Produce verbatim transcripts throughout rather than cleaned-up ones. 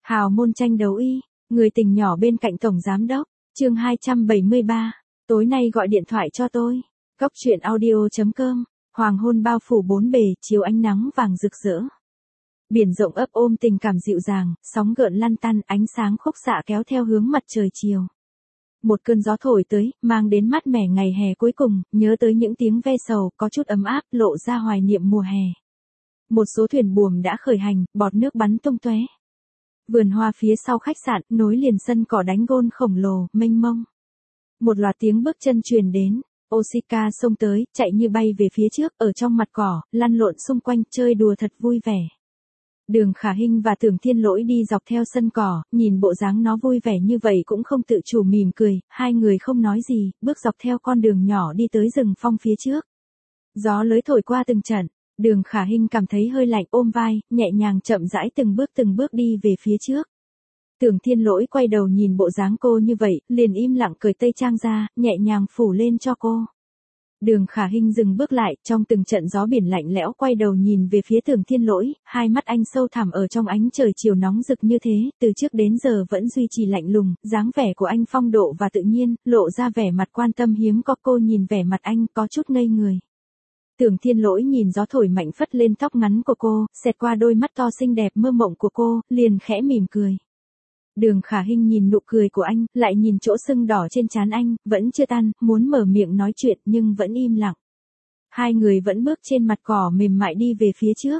Hào môn tranh đấu y, người tình nhỏ bên cạnh tổng giám đốc, chương hai trăm bảy mươi ba, tối nay gọi điện thoại cho tôi. Góc truyện audio.com, hoàng hôn bao phủ bốn bề, chiếu ánh nắng vàng rực rỡ. Biển rộng ấp ôm tình cảm dịu dàng, sóng gợn lăn tăn, ánh sáng khúc xạ kéo theo hướng mặt trời chiều. Một cơn gió thổi tới, mang đến mát mẻ ngày hè cuối cùng, nhớ tới những tiếng ve sầu, có chút ấm áp, lộ ra hoài niệm mùa hè. Một số thuyền buồm đã khởi hành, bọt nước bắn tung tóe. Vườn hoa phía sau khách sạn, nối liền sân cỏ đánh gôn khổng lồ, mênh mông. Một loạt tiếng bước chân truyền đến, Osika xông tới, chạy như bay về phía trước, ở trong mặt cỏ, lăn lộn xung quanh, chơi đùa thật vui vẻ. Đường Khả Hinh và Tưởng Thiên Lỗi đi dọc theo sân cỏ, nhìn bộ dáng nó vui vẻ như vậy cũng không tự chủ mỉm cười, hai người không nói gì, bước dọc theo con đường nhỏ đi tới rừng phong phía trước. Gió lới thổi qua từng trận, Đường Khả Hinh cảm thấy hơi lạnh, ôm vai, nhẹ nhàng chậm rãi từng bước từng bước đi về phía trước. Tưởng Thiên Lỗi quay đầu nhìn bộ dáng cô như vậy, liền im lặng cởi tây trang ra, nhẹ nhàng phủ lên cho cô. Đường Khả Hinh dừng bước lại, trong từng trận gió biển lạnh lẽo quay đầu nhìn về phía Tưởng Thiên Lỗi, hai mắt anh sâu thẳm ở trong ánh trời chiều nóng rực như thế, từ trước đến giờ vẫn duy trì lạnh lùng, dáng vẻ của anh phong độ và tự nhiên, lộ ra vẻ mặt quan tâm hiếm có. Cô nhìn vẻ mặt anh có chút ngây người. Tưởng Thiên Lỗi nhìn gió thổi mạnh phất lên tóc ngắn của cô, xẹt qua đôi mắt to xinh đẹp mơ mộng của cô, liền khẽ mỉm cười. Đường Khả Hinh nhìn nụ cười của anh, lại nhìn chỗ sưng đỏ trên trán anh, vẫn chưa tan, muốn mở miệng nói chuyện nhưng vẫn im lặng. Hai người vẫn bước trên mặt cỏ mềm mại đi về phía trước.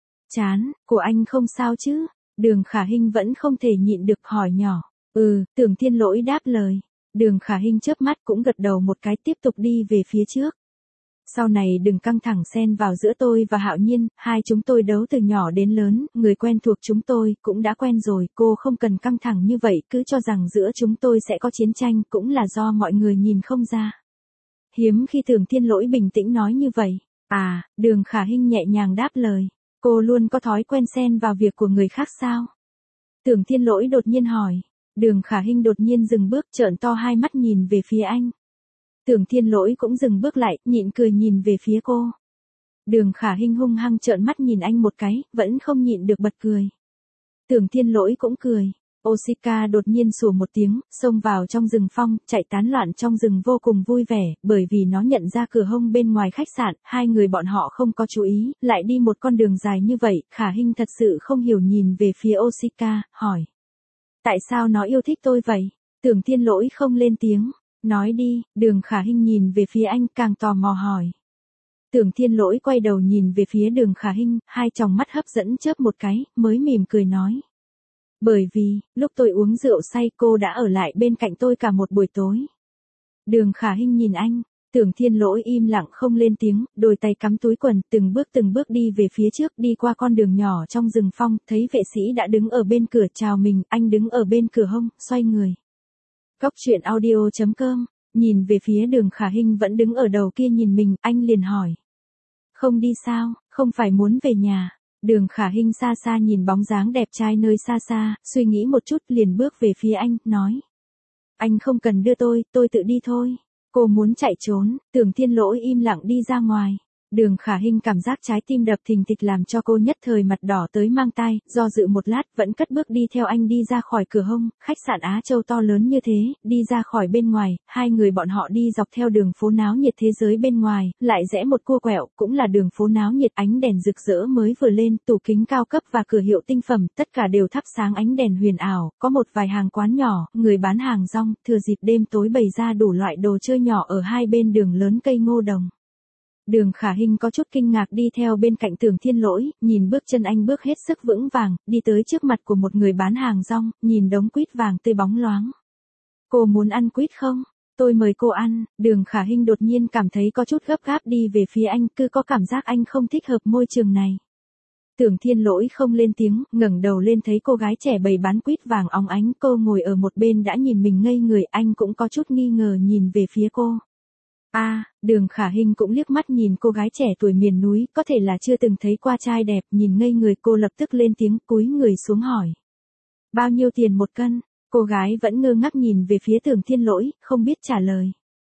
Chán, của anh không sao chứ? Đường Khả Hinh vẫn không thể nhịn được hỏi nhỏ. Ừ, Tưởng Thiên Lỗi đáp lời. Đường Khả Hinh chớp mắt cũng gật đầu một cái, tiếp tục đi về phía trước. Sau này đừng căng thẳng xen vào giữa tôi và Hạo Nhiên, hai chúng tôi đấu từ nhỏ đến lớn, người quen thuộc chúng tôi cũng đã quen rồi, cô không cần căng thẳng như vậy, cứ cho rằng giữa chúng tôi sẽ có chiến tranh, cũng là do mọi người nhìn không ra. Hiếm khi Tưởng Thiên Lỗi bình tĩnh nói như vậy. À, Đường Khả Hinh nhẹ nhàng đáp lời. Cô luôn có thói quen xen vào việc của người khác sao? Tưởng Thiên Lỗi đột nhiên hỏi. Đường Khả Hinh đột nhiên dừng bước, trợn to hai mắt nhìn về phía anh. Tưởng Thiên Lỗi cũng dừng bước lại, nhịn cười nhìn về phía cô. Đường Khả Hinh hung hăng trợn mắt nhìn anh một cái, vẫn không nhịn được bật cười. Tưởng Thiên Lỗi cũng cười. Osika đột nhiên sủa một tiếng, xông vào trong rừng phong, chạy tán loạn trong rừng vô cùng vui vẻ, bởi vì nó nhận ra cửa hông bên ngoài khách sạn, hai người bọn họ không có chú ý, lại đi một con đường dài như vậy, Khả Hinh thật sự không hiểu nhìn về phía Osika, hỏi. Tại sao nó yêu thích tôi vậy? Tưởng Thiên Lỗi không lên tiếng. Nói đi, Đường Khả Hinh nhìn về phía anh càng tò mò hỏi. Tưởng Thiên Lỗi quay đầu nhìn về phía Đường Khả Hinh, hai tròng mắt hấp dẫn chớp một cái, mới mỉm cười nói. Bởi vì, lúc tôi uống rượu say cô đã ở lại bên cạnh tôi cả một buổi tối. Đường Khả Hinh nhìn anh, Tưởng Thiên Lỗi im lặng không lên tiếng, đôi tay cắm túi quần, từng bước từng bước đi về phía trước, đi qua con đường nhỏ trong rừng phong, thấy vệ sĩ đã đứng ở bên cửa chào mình, anh đứng ở bên cửa hông, xoay người. Góc truyện audio.com, nhìn về phía Đường Khả Hinh vẫn đứng ở đầu kia nhìn mình, anh liền hỏi. Không đi sao, không phải muốn về nhà. Đường Khả Hinh xa xa nhìn bóng dáng đẹp trai nơi xa xa, suy nghĩ một chút liền bước về phía anh, nói. Anh không cần đưa tôi, tôi tự đi thôi. Cô muốn chạy trốn, Tưởng Thiên Lỗi im lặng đi ra ngoài. Đường Khả Hinh cảm giác trái tim đập thình thịch làm cho cô nhất thời mặt đỏ tới mang tai, do dự một lát vẫn cất bước đi theo anh đi ra khỏi cửa hông, khách sạn Á Châu to lớn như thế, đi ra khỏi bên ngoài, hai người bọn họ đi dọc theo đường phố náo nhiệt thế giới bên ngoài, lại rẽ một cua quẹo, cũng là đường phố náo nhiệt, ánh đèn rực rỡ mới vừa lên, tủ kính cao cấp và cửa hiệu tinh phẩm, tất cả đều thắp sáng ánh đèn huyền ảo, có một vài hàng quán nhỏ, người bán hàng rong, thừa dịp đêm tối bày ra đủ loại đồ chơi nhỏ ở hai bên đường lớn cây ngô đồng. Đường Khả Hinh có chút kinh ngạc đi theo bên cạnh Tưởng Thiên Lỗi, nhìn bước chân anh bước hết sức vững vàng, đi tới trước mặt của một người bán hàng rong, nhìn đống quýt vàng tươi bóng loáng. Cô muốn ăn quýt không? Tôi mời cô ăn. Đường Khả Hinh đột nhiên cảm thấy có chút gấp gáp đi về phía anh, cứ có cảm giác anh không thích hợp môi trường này. Tưởng Thiên Lỗi không lên tiếng, ngẩng đầu lên thấy cô gái trẻ bày bán quýt vàng óng ánh, cô ngồi ở một bên đã nhìn mình ngây người, anh cũng có chút nghi ngờ nhìn về phía cô. A, à, Đường Khả Hinh cũng liếc mắt nhìn cô gái trẻ tuổi miền núi, có thể là chưa từng thấy qua trai đẹp, nhìn ngây người cô lập tức lên tiếng cúi người xuống hỏi. Bao nhiêu tiền một cân? Cô gái vẫn ngơ ngác nhìn về phía Tưởng Thiên Lỗi, không biết trả lời.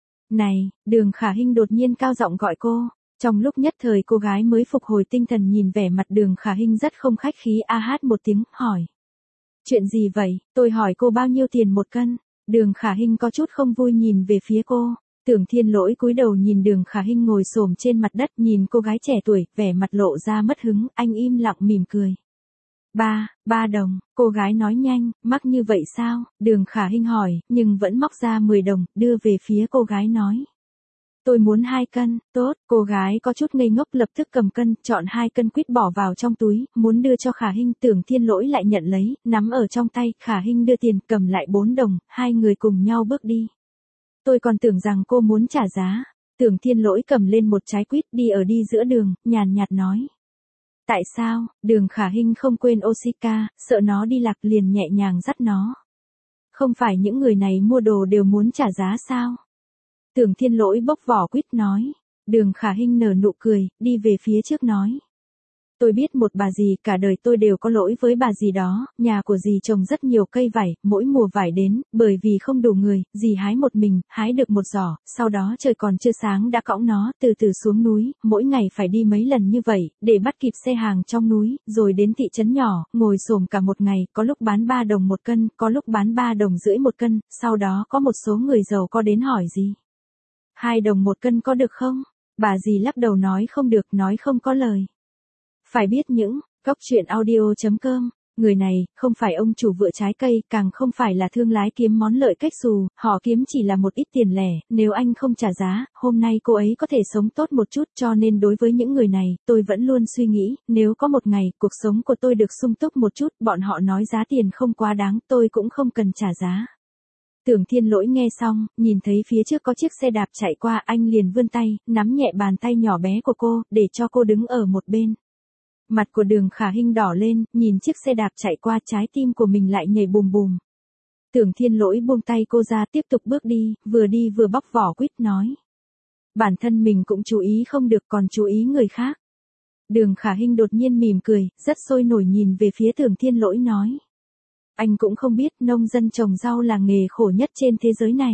Này, Đường Khả Hinh đột nhiên cao giọng gọi cô. Trong lúc nhất thời cô gái mới phục hồi tinh thần nhìn vẻ mặt Đường Khả Hinh rất không khách khí a hát một tiếng, hỏi. Chuyện gì vậy? Tôi hỏi cô bao nhiêu tiền một cân? Đường Khả Hinh có chút không vui nhìn về phía cô. Tưởng Thiên Lỗi cúi đầu nhìn Đường Khả Hinh ngồi xổm trên mặt đất, nhìn cô gái trẻ tuổi, vẻ mặt lộ ra mất hứng, anh im lặng mỉm cười. Ba, ba đồng, cô gái nói nhanh, mắc như vậy sao? Đường Khả Hinh hỏi, nhưng vẫn móc ra mười đồng, đưa về phía cô gái nói. Tôi muốn hai cân, tốt, cô gái có chút ngây ngốc lập tức cầm cân, chọn hai cân quýt bỏ vào trong túi, muốn đưa cho Khả Hinh. Tưởng Thiên Lỗi lại nhận lấy, nắm ở trong tay, Khả Hinh đưa tiền, cầm lại bốn đồng, hai người cùng nhau bước đi. Tôi còn tưởng rằng cô muốn trả giá. Tưởng Thiên Lỗi cầm lên một trái quýt đi ở đi giữa đường, nhàn nhạt nói. Tại sao? Đường Khả Hinh không quên Osika, sợ nó đi lạc liền nhẹ nhàng dắt nó. Không phải những người này mua đồ đều muốn trả giá sao? Tưởng Thiên Lỗi bốc vỏ quýt nói. Đường Khả Hinh nở nụ cười, đi về phía trước nói. Tôi biết một bà dì, cả đời tôi đều có lỗi với bà dì đó, nhà của dì trồng rất nhiều cây vải, mỗi mùa vải đến, bởi vì không đủ người, dì hái một mình, hái được một giỏ, sau đó trời còn chưa sáng đã cõng nó, từ từ xuống núi, mỗi ngày phải đi mấy lần như vậy, để bắt kịp xe hàng trong núi, rồi đến thị trấn nhỏ, ngồi xổm cả một ngày, có lúc bán ba đồng một cân, có lúc bán ba đồng rưỡi một cân, sau đó có một số người giàu có đến hỏi dì. Hai đồng một cân có được không? Bà dì lắc đầu nói không được, nói không có lời. Phải biết những, Cóc Truyện Audio chấm com, người này, không phải ông chủ vựa trái cây, càng không phải là thương lái kiếm món lợi cách xù, họ kiếm chỉ là một ít tiền lẻ, nếu anh không trả giá, hôm nay cô ấy có thể sống tốt một chút, cho nên đối với những người này, tôi vẫn luôn suy nghĩ, nếu có một ngày, cuộc sống của tôi được sung túc một chút, bọn họ nói giá tiền không quá đáng, tôi cũng không cần trả giá. Tưởng Thiên Lỗi nghe xong, nhìn thấy phía trước có chiếc xe đạp chạy qua, anh liền vươn tay, nắm nhẹ bàn tay nhỏ bé của cô, để cho cô đứng ở một bên. Mặt của Đường Khả Hinh đỏ lên, nhìn chiếc xe đạp chạy qua, trái tim của mình lại nhảy bùm bùm. Tưởng Thiên Lỗi buông tay cô ra, tiếp tục bước đi, vừa đi vừa bóc vỏ quýt nói. Bản thân mình cũng chú ý không được, còn chú ý người khác. Đường Khả Hinh đột nhiên mỉm cười, rất sôi nổi nhìn về phía Tưởng Thiên Lỗi nói. Anh cũng không biết, nông dân trồng rau là nghề khổ nhất trên thế giới này.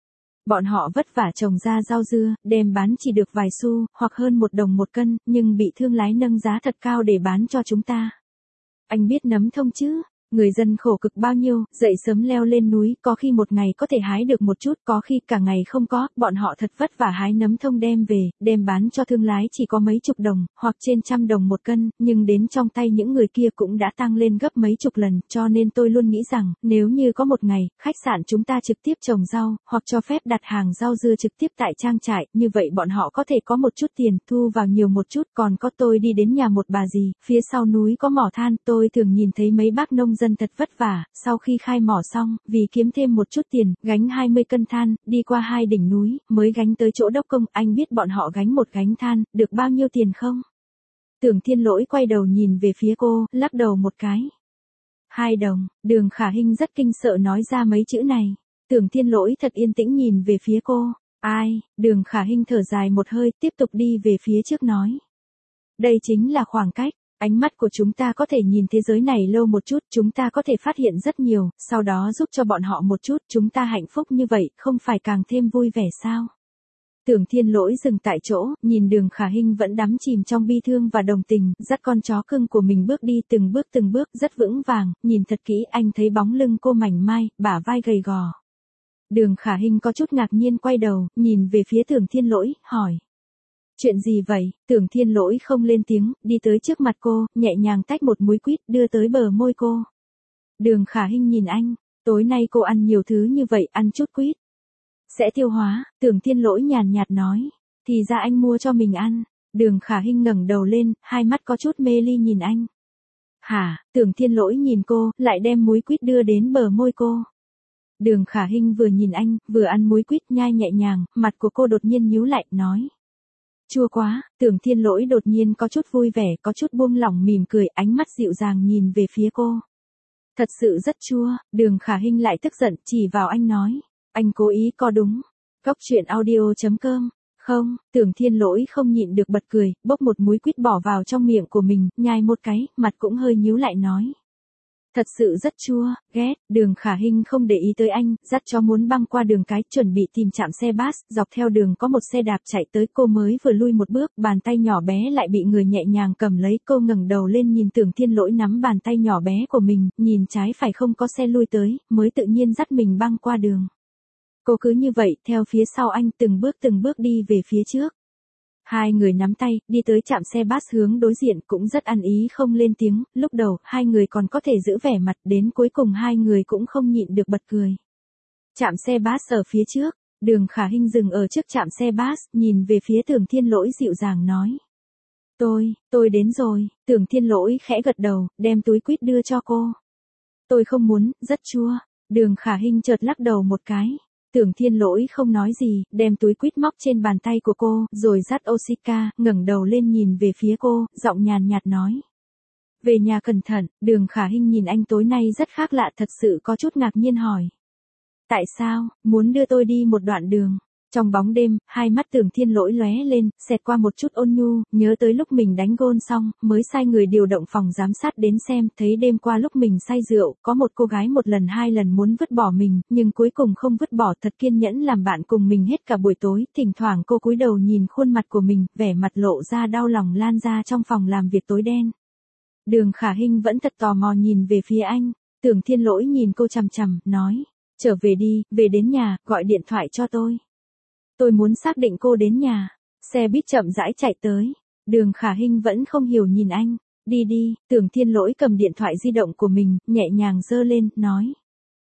Bọn họ vất vả trồng ra rau dưa, đem bán chỉ được vài xu, hoặc hơn một đồng một cân, nhưng bị thương lái nâng giá thật cao để bán cho chúng ta. Anh biết nấm thông chứ? Người dân khổ cực bao nhiêu, dậy sớm leo lên núi, có khi một ngày có thể hái được một chút, có khi cả ngày không có, bọn họ thật vất vả hái nấm thông đem về, đem bán cho thương lái chỉ có mấy chục đồng, hoặc trên trăm đồng một cân, nhưng đến trong tay những người kia cũng đã tăng lên gấp mấy chục lần, cho nên tôi luôn nghĩ rằng, nếu như có một ngày, khách sạn chúng ta trực tiếp trồng rau, hoặc cho phép đặt hàng rau dưa trực tiếp tại trang trại, như vậy bọn họ có thể có một chút tiền, thu vào nhiều một chút, còn có tôi đi đến nhà một bà dì, phía sau núi có mỏ than, tôi thường nhìn thấy mấy bác nông dân thật vất vả, sau khi khai mỏ xong, vì kiếm thêm một chút tiền, gánh hai mươi cân than, đi qua hai đỉnh núi, mới gánh tới chỗ đốc công, anh biết bọn họ gánh một gánh than, được bao nhiêu tiền không? Tưởng Thiên Lỗi quay đầu nhìn về phía cô, lắc đầu một cái. Hai đồng, Đường Khả Hinh rất kinh sợ nói ra mấy chữ này. Tưởng Thiên Lỗi thật yên tĩnh nhìn về phía cô. Ai? Đường Khả Hinh thở dài một hơi, tiếp tục đi về phía trước nói. Đây chính là khoảng cách. Ánh mắt của chúng ta có thể nhìn thế giới này lâu một chút, chúng ta có thể phát hiện rất nhiều, sau đó giúp cho bọn họ một chút, chúng ta hạnh phúc như vậy, không phải càng thêm vui vẻ sao? Tưởng Thiên Lỗi dừng tại chỗ, nhìn Đường Khả Hinh vẫn đắm chìm trong bi thương và đồng tình, dắt con chó cưng của mình bước đi từng bước từng bước, rất vững vàng, nhìn thật kỹ anh thấy bóng lưng cô mảnh mai, bả vai gầy gò. Đường Khả Hinh có chút ngạc nhiên quay đầu, nhìn về phía Tưởng Thiên Lỗi, hỏi. Chuyện gì vậy? Tưởng Thiên Lỗi không lên tiếng, đi tới trước mặt cô, nhẹ nhàng tách một múi quýt đưa tới bờ môi cô. Đường Khả Hinh nhìn anh, tối nay cô ăn nhiều thứ như vậy, ăn chút quýt. Sẽ tiêu hóa, Tưởng Thiên Lỗi nhàn nhạt nói, thì ra anh mua cho mình ăn. Đường Khả Hinh ngẩng đầu lên, hai mắt có chút mê ly nhìn anh. Hả? Tưởng Thiên Lỗi nhìn cô, lại đem múi quýt đưa đến bờ môi cô. Đường Khả Hinh vừa nhìn anh, vừa ăn múi quýt nhai nhẹ nhàng, mặt của cô đột nhiên nhíu lại, nói. Chua quá, Tưởng Thiên Lỗi đột nhiên có chút vui vẻ, có chút buông lỏng mỉm cười, ánh mắt dịu dàng nhìn về phía cô. Thật sự rất chua, Đường Khả Hinh lại tức giận, chỉ vào anh nói. Anh cố ý có đúng. Cóc Truyện Audio chấm com. Không, Tưởng Thiên Lỗi không nhịn được bật cười, bốc một múi quýt bỏ vào trong miệng của mình, nhai một cái, mặt cũng hơi nhíu lại nói. Thật sự rất chua, ghét. Đường Khả Hinh không để ý tới anh, dắt chó muốn băng qua đường cái, chuẩn bị tìm trạm xe bus, dọc theo đường có một xe đạp chạy tới, cô mới vừa lui một bước, bàn tay nhỏ bé lại bị người nhẹ nhàng cầm lấy, cô ngẩng đầu lên nhìn Tưởng Thiên Lỗi nắm bàn tay nhỏ bé của mình, nhìn trái phải không có xe lui tới, mới tự nhiên dắt mình băng qua đường. Cô cứ như vậy, theo phía sau anh, từng bước từng bước đi về phía trước. Hai người nắm tay, đi tới trạm xe bus hướng đối diện, cũng rất ăn ý không lên tiếng, lúc đầu, hai người còn có thể giữ vẻ mặt, đến cuối cùng hai người cũng không nhịn được bật cười. Trạm xe bus ở phía trước, Đường Khả Hinh dừng ở trước trạm xe bus, nhìn về phía Tưởng Thiên Lỗi dịu dàng nói. Tôi, tôi đến rồi. Tưởng Thiên Lỗi khẽ gật đầu, đem túi quýt đưa cho cô. Tôi không muốn, rất chua. Đường Khả Hinh chợt lắc đầu một cái. Tưởng Thiên Lỗi không nói gì, đem túi quýt móc trên bàn tay của cô, rồi dắt Osika, ngẩng đầu lên nhìn về phía cô, giọng nhàn nhạt nói. Về nhà cẩn thận. Đường Khả Hinh nhìn anh tối nay rất khác lạ, thật sự có chút ngạc nhiên hỏi. Tại sao, muốn đưa tôi đi một đoạn đường? Trong bóng đêm, hai mắt Tưởng Thiên Lỗi lóe lên, xẹt qua một chút ôn nhu, nhớ tới lúc mình đánh gôn xong, mới sai người điều động phòng giám sát đến xem, thấy đêm qua lúc mình say rượu, có một cô gái một lần hai lần muốn vứt bỏ mình, nhưng cuối cùng không vứt bỏ, thật kiên nhẫn làm bạn cùng mình hết cả buổi tối, thỉnh thoảng cô cúi đầu nhìn khuôn mặt của mình, vẻ mặt lộ ra đau lòng lan ra trong phòng làm việc tối đen. Đường Khả Hinh vẫn thật tò mò nhìn về phía anh, Tưởng Thiên Lỗi nhìn cô chằm chằm, nói, trở về đi, về đến nhà, gọi điện thoại cho tôi. Tôi muốn xác định cô đến nhà. Xe buýt chậm rãi chạy tới. Đường Khả Hinh vẫn không hiểu nhìn anh. Đi đi. Tưởng Thiên Lỗi cầm điện thoại di động của mình, nhẹ nhàng giơ lên, nói.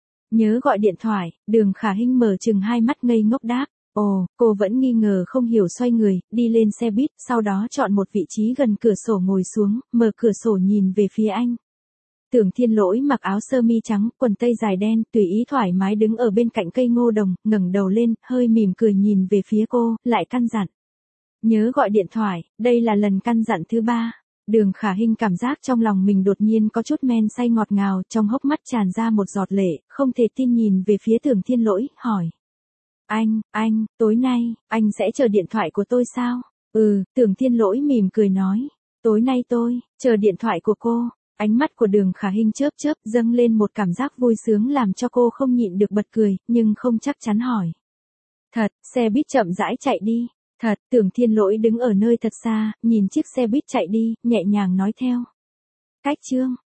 Nhớ gọi điện thoại. Đường Khả Hinh mở chừng hai mắt ngây ngốc đáp. Ồ, cô vẫn nghi ngờ không hiểu, xoay người, đi lên xe buýt, sau đó chọn một vị trí gần cửa sổ ngồi xuống, mở cửa sổ nhìn về phía anh. Tưởng Thiên Lỗi mặc áo sơ mi trắng, quần tây dài đen, tùy ý thoải mái đứng ở bên cạnh cây ngô đồng, ngẩng đầu lên, hơi mỉm cười nhìn về phía cô, lại căn dặn. Nhớ gọi điện thoại, đây là lần căn dặn thứ ba. Đường Khả Hinh cảm giác trong lòng mình đột nhiên có chút men say ngọt ngào, trong hốc mắt tràn ra một giọt lệ, không thể tin nhìn về phía Tưởng Thiên Lỗi, hỏi. Anh, anh, tối nay, anh sẽ chờ điện thoại của tôi sao? Ừ, Tưởng Thiên Lỗi mỉm cười nói. Tối nay tôi, chờ điện thoại của cô. Ánh mắt của Đường Khả Hinh chớp chớp, dâng lên một cảm giác vui sướng làm cho cô không nhịn được bật cười, nhưng không chắc chắn hỏi. Thật, xe buýt chậm rãi chạy đi. Thật, Tưởng Thiên Lỗi đứng ở nơi thật xa, nhìn chiếc xe buýt chạy đi, nhẹ nhàng nói theo. Cách chương.